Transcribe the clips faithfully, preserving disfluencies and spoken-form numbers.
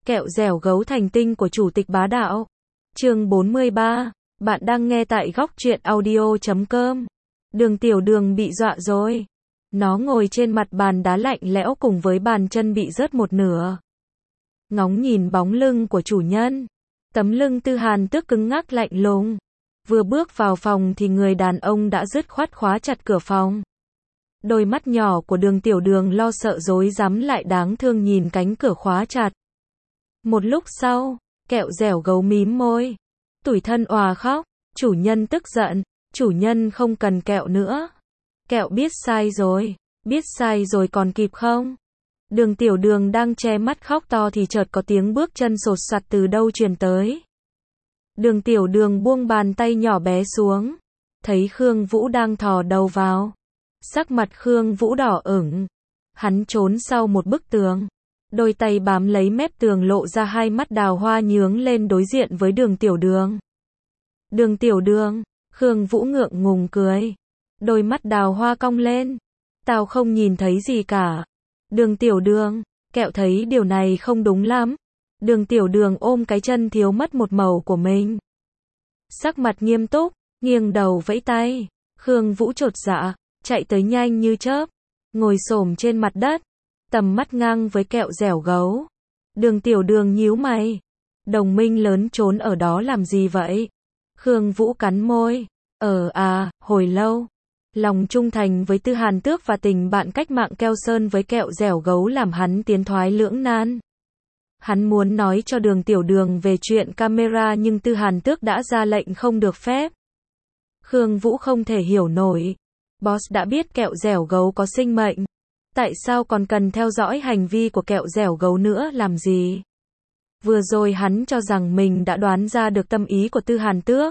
Kẹo dẻo gấu thành tinh của Chủ tịch Bá Đạo. Chương bốn mươi ba. Bạn đang nghe tại góc truyện audio chấm com. Đường Tiểu Đường bị dọa rồi. Nó ngồi trên mặt bàn đá lạnh lẽo cùng với bàn chân bị rớt một nửa. Ngóng nhìn bóng lưng của chủ nhân. Tấm lưng Tư Hàn Tước cứng ngắc lạnh lùng. Vừa bước vào phòng thì người đàn ông đã dứt khoát khóa chặt cửa phòng. Đôi mắt nhỏ của Đường Tiểu Đường lo sợ rối rắm lại đáng thương nhìn cánh cửa khóa chặt. Một lúc sau, Kẹo dẻo gấu mím môi, tủi thân òa khóc. Chủ nhân tức giận, chủ nhân không cần kẹo nữa. Kẹo biết sai rồi, biết sai rồi còn kịp không? Đường Tiểu Đường đang che mắt khóc to thì chợt có tiếng bước chân sột soạt từ đâu truyền tới. Đường Tiểu Đường buông bàn tay nhỏ bé xuống, thấy Khương Vũ đang thò đầu vào. Sắc mặt Khương Vũ đỏ ửng, hắn trốn sau một bức tường. Đôi tay bám lấy mép tường lộ ra hai mắt đào hoa nhướng lên đối diện với Đường Tiểu Đường. Đường Tiểu Đường, Khương Vũ ngượng ngùng cười. Đôi mắt đào hoa cong lên. Tao không nhìn thấy gì cả. Đường Tiểu Đường, Kẹo thấy điều này không đúng lắm. Đường Tiểu Đường ôm cái chân thiếu mất một màu của mình. Sắc mặt nghiêm túc, nghiêng đầu vẫy tay. Khương Vũ chột dạ, chạy tới nhanh như chớp, ngồi xổm trên mặt đất, tầm mắt ngang với Kẹo dẻo gấu. Đường Tiểu Đường nhíu mày. Đồng minh lớn trốn ở đó làm gì vậy? Khương Vũ cắn môi. Ờ à, hồi lâu. Lòng trung thành với Tư Hàn Tước và tình bạn cách mạng Keo Sơn với Kẹo dẻo gấu làm hắn tiến thoái lưỡng nan. Hắn muốn nói cho Đường Tiểu Đường về chuyện camera nhưng Tư Hàn Tước đã ra lệnh không được phép. Khương Vũ không thể hiểu nổi. Boss đã biết Kẹo dẻo gấu có sinh mệnh. Tại sao còn cần theo dõi hành vi của Kẹo dẻo gấu nữa làm gì? Vừa rồi hắn cho rằng mình đã đoán ra được tâm ý của Tư Hàn Tước.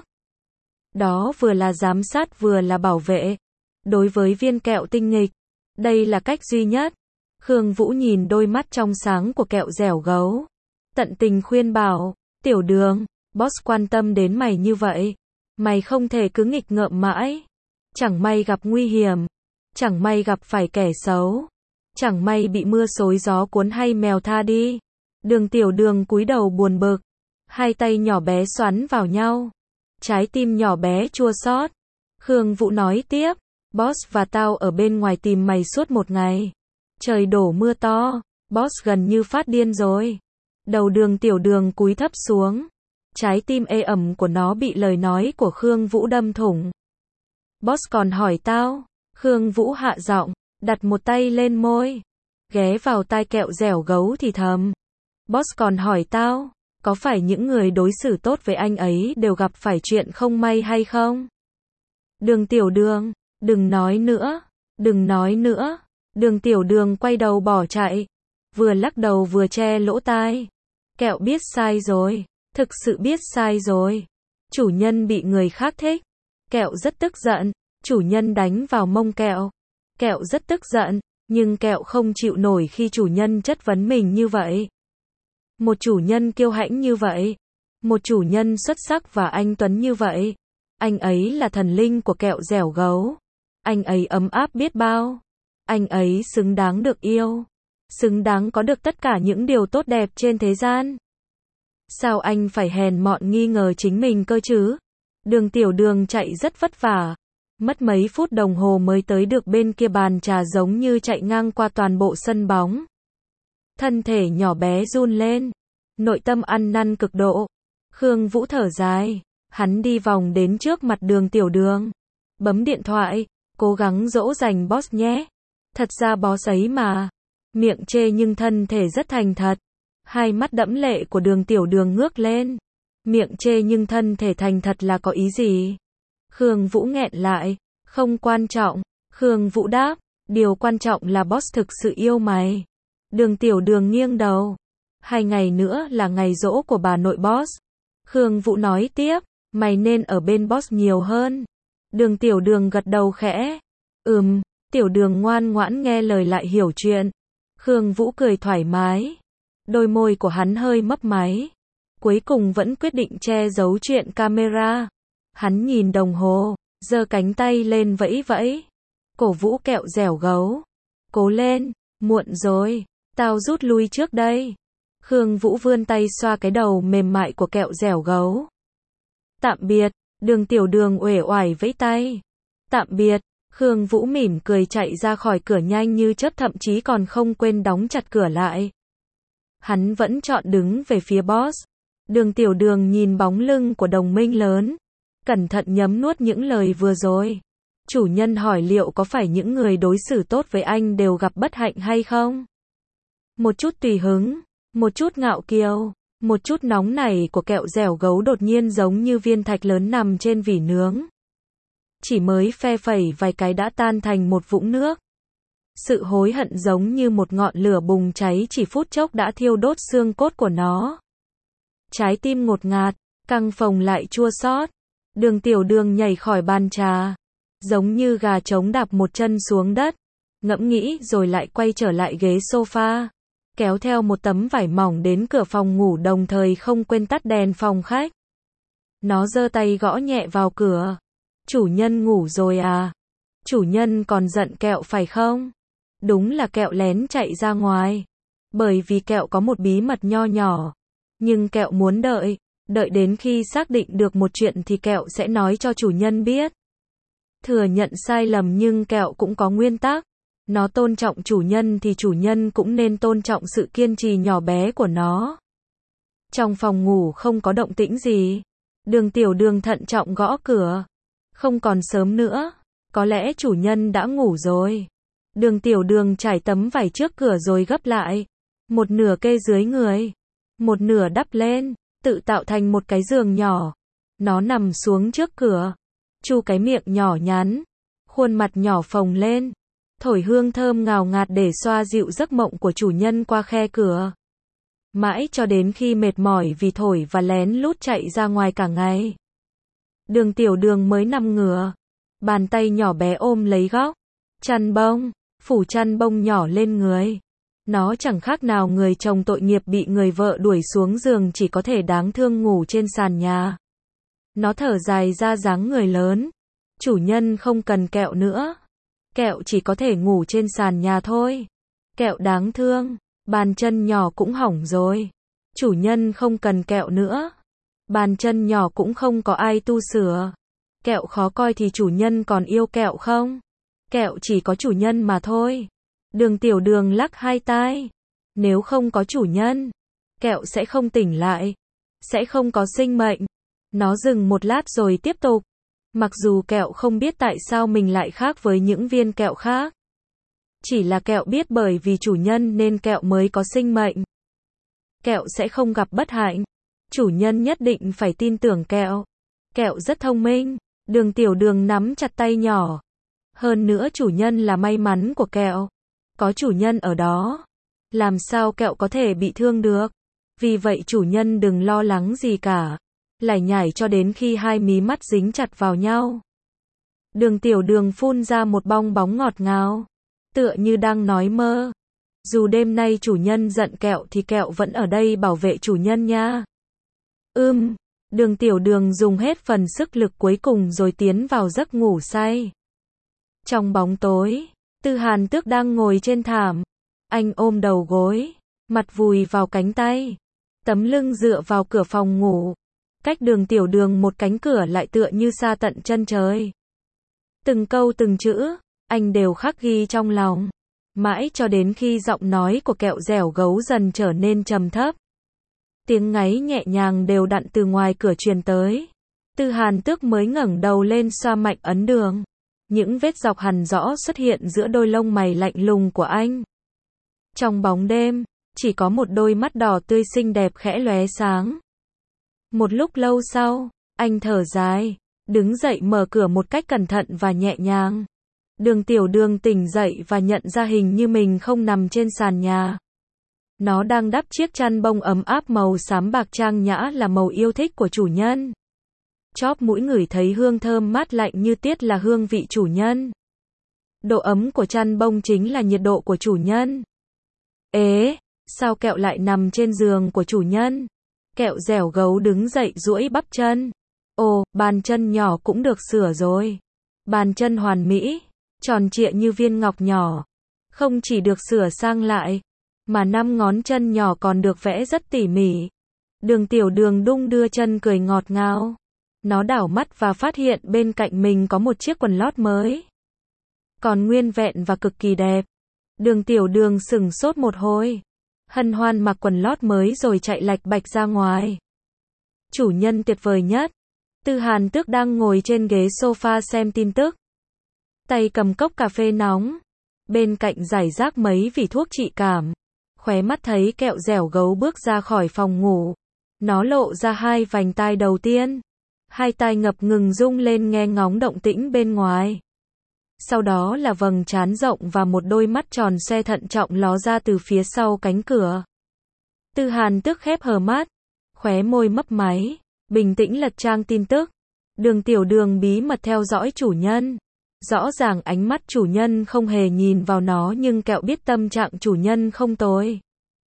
Đó vừa là giám sát vừa là bảo vệ. Đối với viên kẹo tinh nghịch, đây là cách duy nhất. Khương Vũ nhìn đôi mắt trong sáng của Kẹo dẻo gấu, tận tình khuyên bảo, Tiểu Đường, boss quan tâm đến mày như vậy. Mày không thể cứ nghịch ngợm mãi. Chẳng may gặp nguy hiểm. Chẳng may gặp phải kẻ xấu. Chẳng may bị mưa xối gió cuốn hay mèo tha đi. Đường Tiểu Đường cúi đầu buồn bực. Hai tay nhỏ bé xoắn vào nhau. Trái tim nhỏ bé chua xót. Khương Vũ nói tiếp. Boss và tao ở bên ngoài tìm mày suốt một ngày. Trời đổ mưa to. Boss gần như phát điên rồi. Đầu Đường Tiểu Đường cúi thấp xuống. Trái tim ê ẩm của nó bị lời nói của Khương Vũ đâm thủng. Boss còn hỏi tao. Khương Vũ hạ giọng, đặt một tay lên môi, ghé vào tai Kẹo dẻo gấu thì thầm. Boss còn hỏi tao, có phải những người đối xử tốt với anh ấy đều gặp phải chuyện không may hay không? Đường Tiểu Đường, đừng nói nữa, đừng nói nữa. Đường Tiểu Đường quay đầu bỏ chạy, vừa lắc đầu vừa che lỗ tai. Kẹo biết sai rồi, thực sự biết sai rồi. Chủ nhân bị người khác thích. Kẹo rất tức giận. Chủ nhân đánh vào mông Kẹo. Kẹo rất tức giận, nhưng Kẹo không chịu nổi khi chủ nhân chất vấn mình như vậy. Một chủ nhân kiêu hãnh như vậy. Một chủ nhân xuất sắc và anh tuấn như vậy. Anh ấy là thần linh của Kẹo dẻo gấu. Anh ấy ấm áp biết bao. Anh ấy xứng đáng được yêu. Xứng đáng có được tất cả những điều tốt đẹp trên thế gian. Sao anh phải hèn mọn nghi ngờ chính mình cơ chứ? Đường Tiểu Đường chạy rất vất vả. Mất mấy phút đồng hồ mới tới được bên kia bàn trà giống như chạy ngang qua toàn bộ sân bóng. Thân thể nhỏ bé run lên. Nội tâm ăn năn cực độ. Khương Vũ thở dài. Hắn đi vòng đến trước mặt Đường Tiểu Đường. Bấm điện thoại. Cố gắng dỗ dành boss nhé. Thật ra boss ấy mà. Miệng chê nhưng thân thể rất thành thật. Hai mắt đẫm lệ của Đường Tiểu Đường ngước lên. Miệng chê nhưng thân thể thành thật là có ý gì? Khương Vũ nghẹn lại. Không quan trọng. Khương Vũ đáp. Điều quan trọng là boss thực sự yêu mày. Đường Tiểu Đường nghiêng đầu. Hai ngày nữa là ngày giỗ của bà nội boss. Khương Vũ nói tiếp. Mày nên ở bên boss nhiều hơn. Đường Tiểu Đường gật đầu khẽ. Ừm. Tiểu Đường ngoan ngoãn nghe lời lại hiểu chuyện. Khương Vũ cười thoải mái. Đôi môi của hắn hơi mấp máy. Cuối cùng vẫn quyết định che giấu chuyện camera. Hắn nhìn đồng hồ, giơ cánh tay lên vẫy vẫy. Cổ vũ Kẹo dẻo gấu. Cố lên, muộn rồi, tao rút lui trước đây. Khương Vũ vươn tay xoa cái đầu mềm mại của kẹo dẻo gấu. Tạm biệt, Đường Tiểu Đường uể oải vẫy tay. Tạm biệt, Khương Vũ mỉm cười chạy ra khỏi cửa nhanh như chớp, thậm chí còn không quên đóng chặt cửa lại. Hắn vẫn chọn đứng về phía boss. Đường Tiểu Đường nhìn bóng lưng của đồng minh lớn, cẩn thận nhấm nuốt những lời vừa rồi. Chủ nhân hỏi liệu có phải những người đối xử tốt với anh đều gặp bất hạnh hay không? Một chút tùy hứng, một chút ngạo kiêu, một chút nóng nảy của kẹo dẻo gấu đột nhiên giống như viên thạch lớn nằm trên vỉ nướng. Chỉ mới phe phẩy vài cái đã tan thành một vũng nước. Sự hối hận giống như một ngọn lửa bùng cháy, chỉ phút chốc đã thiêu đốt xương cốt của nó. Trái tim ngột ngạt, căng phồng lại chua xót. Đường Tiểu Đường nhảy khỏi bàn trà, giống như gà trống đạp một chân xuống đất, ngẫm nghĩ rồi lại quay trở lại ghế sofa, kéo theo một tấm vải mỏng đến cửa phòng ngủ, đồng thời không quên tắt đèn phòng khách. Nó giơ tay gõ nhẹ vào cửa. Chủ nhân ngủ rồi à? Chủ nhân còn giận kẹo phải không? Đúng là kẹo lén chạy ra ngoài. Bởi vì kẹo có một bí mật nho nhỏ. Nhưng kẹo muốn đợi, đợi đến khi xác định được một chuyện thì kẹo sẽ nói cho chủ nhân biết. Thừa nhận sai lầm, nhưng kẹo cũng có nguyên tắc. Nó tôn trọng chủ nhân thì chủ nhân cũng nên tôn trọng sự kiên trì nhỏ bé của nó. Trong phòng ngủ không có động tĩnh gì. Đường Tiểu Đường thận trọng gõ cửa. Không còn sớm nữa, có lẽ chủ nhân đã ngủ rồi. Đường Tiểu Đường trải tấm vải trước cửa rồi gấp lại. Một nửa kê dưới người, một nửa đắp lên, tự tạo thành một cái giường nhỏ. Nó nằm xuống trước cửa, chu cái miệng nhỏ nhắn, khuôn mặt nhỏ phồng lên, thổi hương thơm ngào ngạt để xoa dịu giấc mộng của chủ nhân qua khe cửa. Mãi cho đến khi mệt mỏi vì thổi và lén lút chạy ra ngoài cả ngày, Đường Tiểu Đường mới nằm ngửa, bàn tay nhỏ bé ôm lấy góc chăn bông, phủ chăn bông nhỏ lên người. Nó chẳng khác nào người chồng tội nghiệp bị người vợ đuổi xuống giường, chỉ có thể đáng thương ngủ trên sàn nhà. Nó thở dài ra dáng người lớn. Chủ nhân không cần kẹo nữa. Kẹo chỉ có thể ngủ trên sàn nhà thôi. Kẹo đáng thương, bàn chân nhỏ cũng hỏng rồi. Chủ nhân không cần kẹo nữa. Bàn chân nhỏ cũng không có ai tu sửa. Kẹo khó coi thì chủ nhân còn yêu kẹo không? Kẹo chỉ có chủ nhân mà thôi. Đường Tiểu Đường lắc hai tai. Nếu không có chủ nhân, kẹo sẽ không tỉnh lại, sẽ không có sinh mệnh. Nó dừng một lát rồi tiếp tục. Mặc dù kẹo không biết tại sao mình lại khác với những viên kẹo khác. Chỉ là kẹo biết bởi vì chủ nhân nên kẹo mới có sinh mệnh. Kẹo sẽ không gặp bất hạnh. Chủ nhân nhất định phải tin tưởng kẹo. Kẹo rất thông minh. Đường Tiểu Đường nắm chặt tay nhỏ. Hơn nữa chủ nhân là may mắn của kẹo. Có chủ nhân ở đó, làm sao kẹo có thể bị thương được. Vì vậy chủ nhân đừng lo lắng gì cả. Lải nhải cho đến khi hai mí mắt dính chặt vào nhau. Đường Tiểu Đường phun ra một bong bóng ngọt ngào, tựa như đang nói mơ. Dù đêm nay chủ nhân giận kẹo thì kẹo vẫn ở đây bảo vệ chủ nhân nha. Ưm, Đường Tiểu Đường dùng hết phần sức lực cuối cùng rồi tiến vào giấc ngủ say. Trong bóng tối, Tư Hàn Tước đang ngồi trên thảm. Anh ôm đầu gối, mặt vùi vào cánh tay, tấm lưng dựa vào cửa phòng ngủ. Cách Đường Tiểu Đường một cánh cửa lại tựa như xa tận chân trời. Từng câu từng chữ, anh đều khắc ghi trong lòng. Mãi cho đến khi giọng nói của kẹo dẻo gấu dần trở nên trầm thấp. Tiếng ngáy nhẹ nhàng đều đặn từ ngoài cửa truyền tới. Tư Hàn Tước mới ngẩng đầu lên xoa mạnh ấn đường. Những vết dọc hằn rõ xuất hiện giữa đôi lông mày lạnh lùng của anh. Trong bóng đêm, chỉ có một đôi mắt đỏ tươi xinh đẹp khẽ lóe sáng. Một lúc lâu sau, anh thở dài, đứng dậy mở cửa một cách cẩn thận và nhẹ nhàng. Đường Tiểu Đường tỉnh dậy và nhận ra hình như mình không nằm trên sàn nhà. Nó đang đắp chiếc chăn bông ấm áp màu xám bạc trang nhã, là màu yêu thích của chủ nhân. Chóp mũi ngửi thấy hương thơm mát lạnh như tiết là hương vị chủ nhân. Độ ấm của chăn bông chính là nhiệt độ của chủ nhân. Ế, sao kẹo lại nằm trên giường của chủ nhân? Kẹo dẻo gấu đứng dậy duỗi bắp chân. Ồ, bàn chân nhỏ cũng được sửa rồi. Bàn chân hoàn mỹ, tròn trịa như viên ngọc nhỏ. Không chỉ được sửa sang lại, mà năm ngón chân nhỏ còn được vẽ rất tỉ mỉ. Đường Tiểu Đường đung đưa chân cười ngọt ngào. Nó đảo mắt và phát hiện bên cạnh mình có một chiếc quần lót mới. Còn nguyên vẹn và cực kỳ đẹp. Đường Tiểu Đường sửng sốt một hồi. Hân hoan mặc quần lót mới rồi chạy lạch bạch ra ngoài. Chủ nhân tuyệt vời nhất. Tư Hàn Tước đang ngồi trên ghế sofa xem tin tức. Tay cầm cốc cà phê nóng. Bên cạnh rải rác mấy vỉ thuốc trị cảm. Khóe mắt thấy kẹo dẻo gấu bước ra khỏi phòng ngủ. Nó lộ ra hai vành tai đầu tiên. Hai tai ngập ngừng rung lên nghe ngóng động tĩnh bên ngoài. Sau đó là vầng trán rộng và một đôi mắt tròn xoe thận trọng ló ra từ phía sau cánh cửa. Tư Hàn Tước khép hờ mắt. Khóe môi mấp máy. Bình tĩnh lật trang tin tức. Đường Tiểu Đường bí mật theo dõi chủ nhân. Rõ ràng ánh mắt chủ nhân không hề nhìn vào nó nhưng kẹo biết tâm trạng chủ nhân không tồi.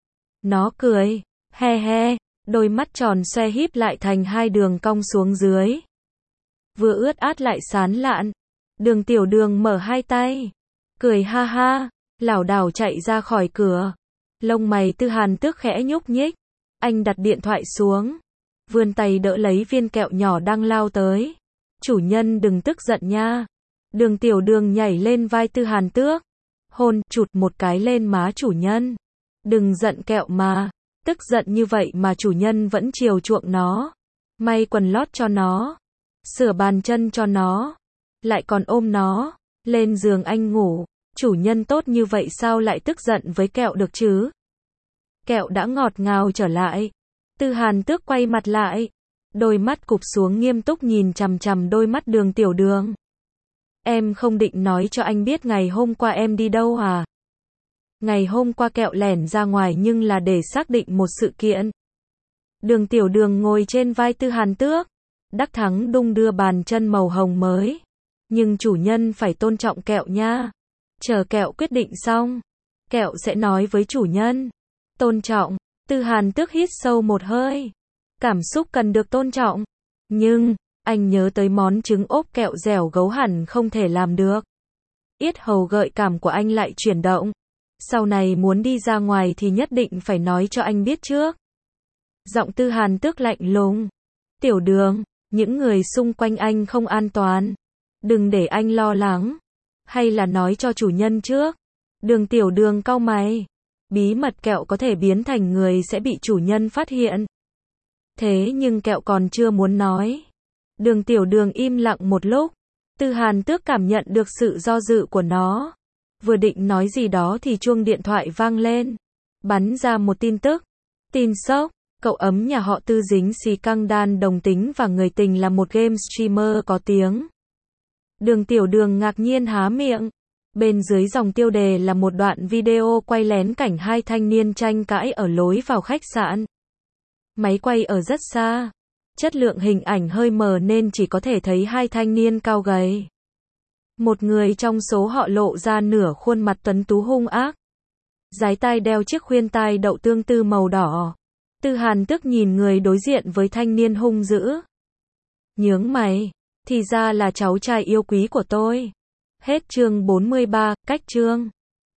Nó cười. He he. Đôi mắt tròn xoe híp lại thành hai đường cong xuống dưới. Vừa ướt át lại sán lạn. Đường Tiểu Đường mở hai tay. Cười ha ha. Lảo đảo chạy ra khỏi cửa. Lông mày Tư Hàn Tước khẽ nhúc nhích. Anh đặt điện thoại xuống. Vươn tay đỡ lấy viên kẹo nhỏ đang lao tới. Chủ nhân đừng tức giận nha. Đường Tiểu Đường nhảy lên vai Tư Hàn Tước. Hôn chụt một cái lên má chủ nhân. Đừng giận kẹo mà. Tức giận như vậy mà chủ nhân vẫn chiều chuộng nó. May quần lót cho nó. Sửa bàn chân cho nó. Lại còn ôm nó. Lên giường anh ngủ. Chủ nhân tốt như vậy sao lại tức giận với kẹo được chứ? Kẹo đã ngọt ngào trở lại. Tư Hàn Tước quay mặt lại. Đôi mắt cụp xuống nghiêm túc nhìn chằm chằm đôi mắt Đường Tiểu Đường. Em không định nói cho anh biết ngày hôm qua em đi đâu à? Ngày hôm qua kẹo lẻn ra ngoài nhưng là để xác định một sự kiện. Đường Tiểu Đường ngồi trên vai Tư Hàn Tước. Đắc thắng đung đưa bàn chân màu hồng mới. Nhưng chủ nhân phải tôn trọng kẹo nha. Chờ kẹo quyết định xong. Kẹo sẽ nói với chủ nhân. Tôn trọng. Tư Hàn Tước hít sâu một hơi. Cảm xúc cần được tôn trọng. Nhưng, anh nhớ tới món trứng ốp kẹo dẻo gấu hẳn không thể làm được. Yết hầu gợi cảm của anh lại chuyển động. Sau này muốn đi ra ngoài thì nhất định phải nói cho anh biết trước. Giọng Tư Hàn Tước lạnh lùng. Tiểu Đường, những người xung quanh anh không an toàn. Đừng để anh lo lắng. Hay là nói cho chủ nhân trước. Đường Tiểu Đường cau mày. Bí mật kẹo có thể biến thành người sẽ bị chủ nhân phát hiện. Thế nhưng kẹo còn chưa muốn nói. Đường Tiểu Đường im lặng một lúc. Tư Hàn Tước cảm nhận được sự do dự của nó. Vừa định nói gì đó thì chuông điện thoại vang lên. Bắn ra một tin tức. Tin sốc. Cậu ấm nhà họ Tư dính xì căng đan đồng tính và người tình là một game streamer có tiếng. Đường Tiểu Đường ngạc nhiên há miệng. Bên dưới dòng tiêu đề là một đoạn video quay lén cảnh hai thanh niên tranh cãi ở lối vào khách sạn. Máy quay ở rất xa. Chất lượng hình ảnh hơi mờ nên chỉ có thể thấy hai thanh niên cao gầy. Một người trong số họ lộ ra nửa khuôn mặt tuấn tú hung ác. Dái tai đeo chiếc khuyên tai đậu tương tư màu đỏ. Tư Hàn Tước nhìn người đối diện với thanh niên hung dữ. Nhướng mày. Thì ra là cháu trai yêu quý của tôi. Hết chương bốn mươi ba, cách chương.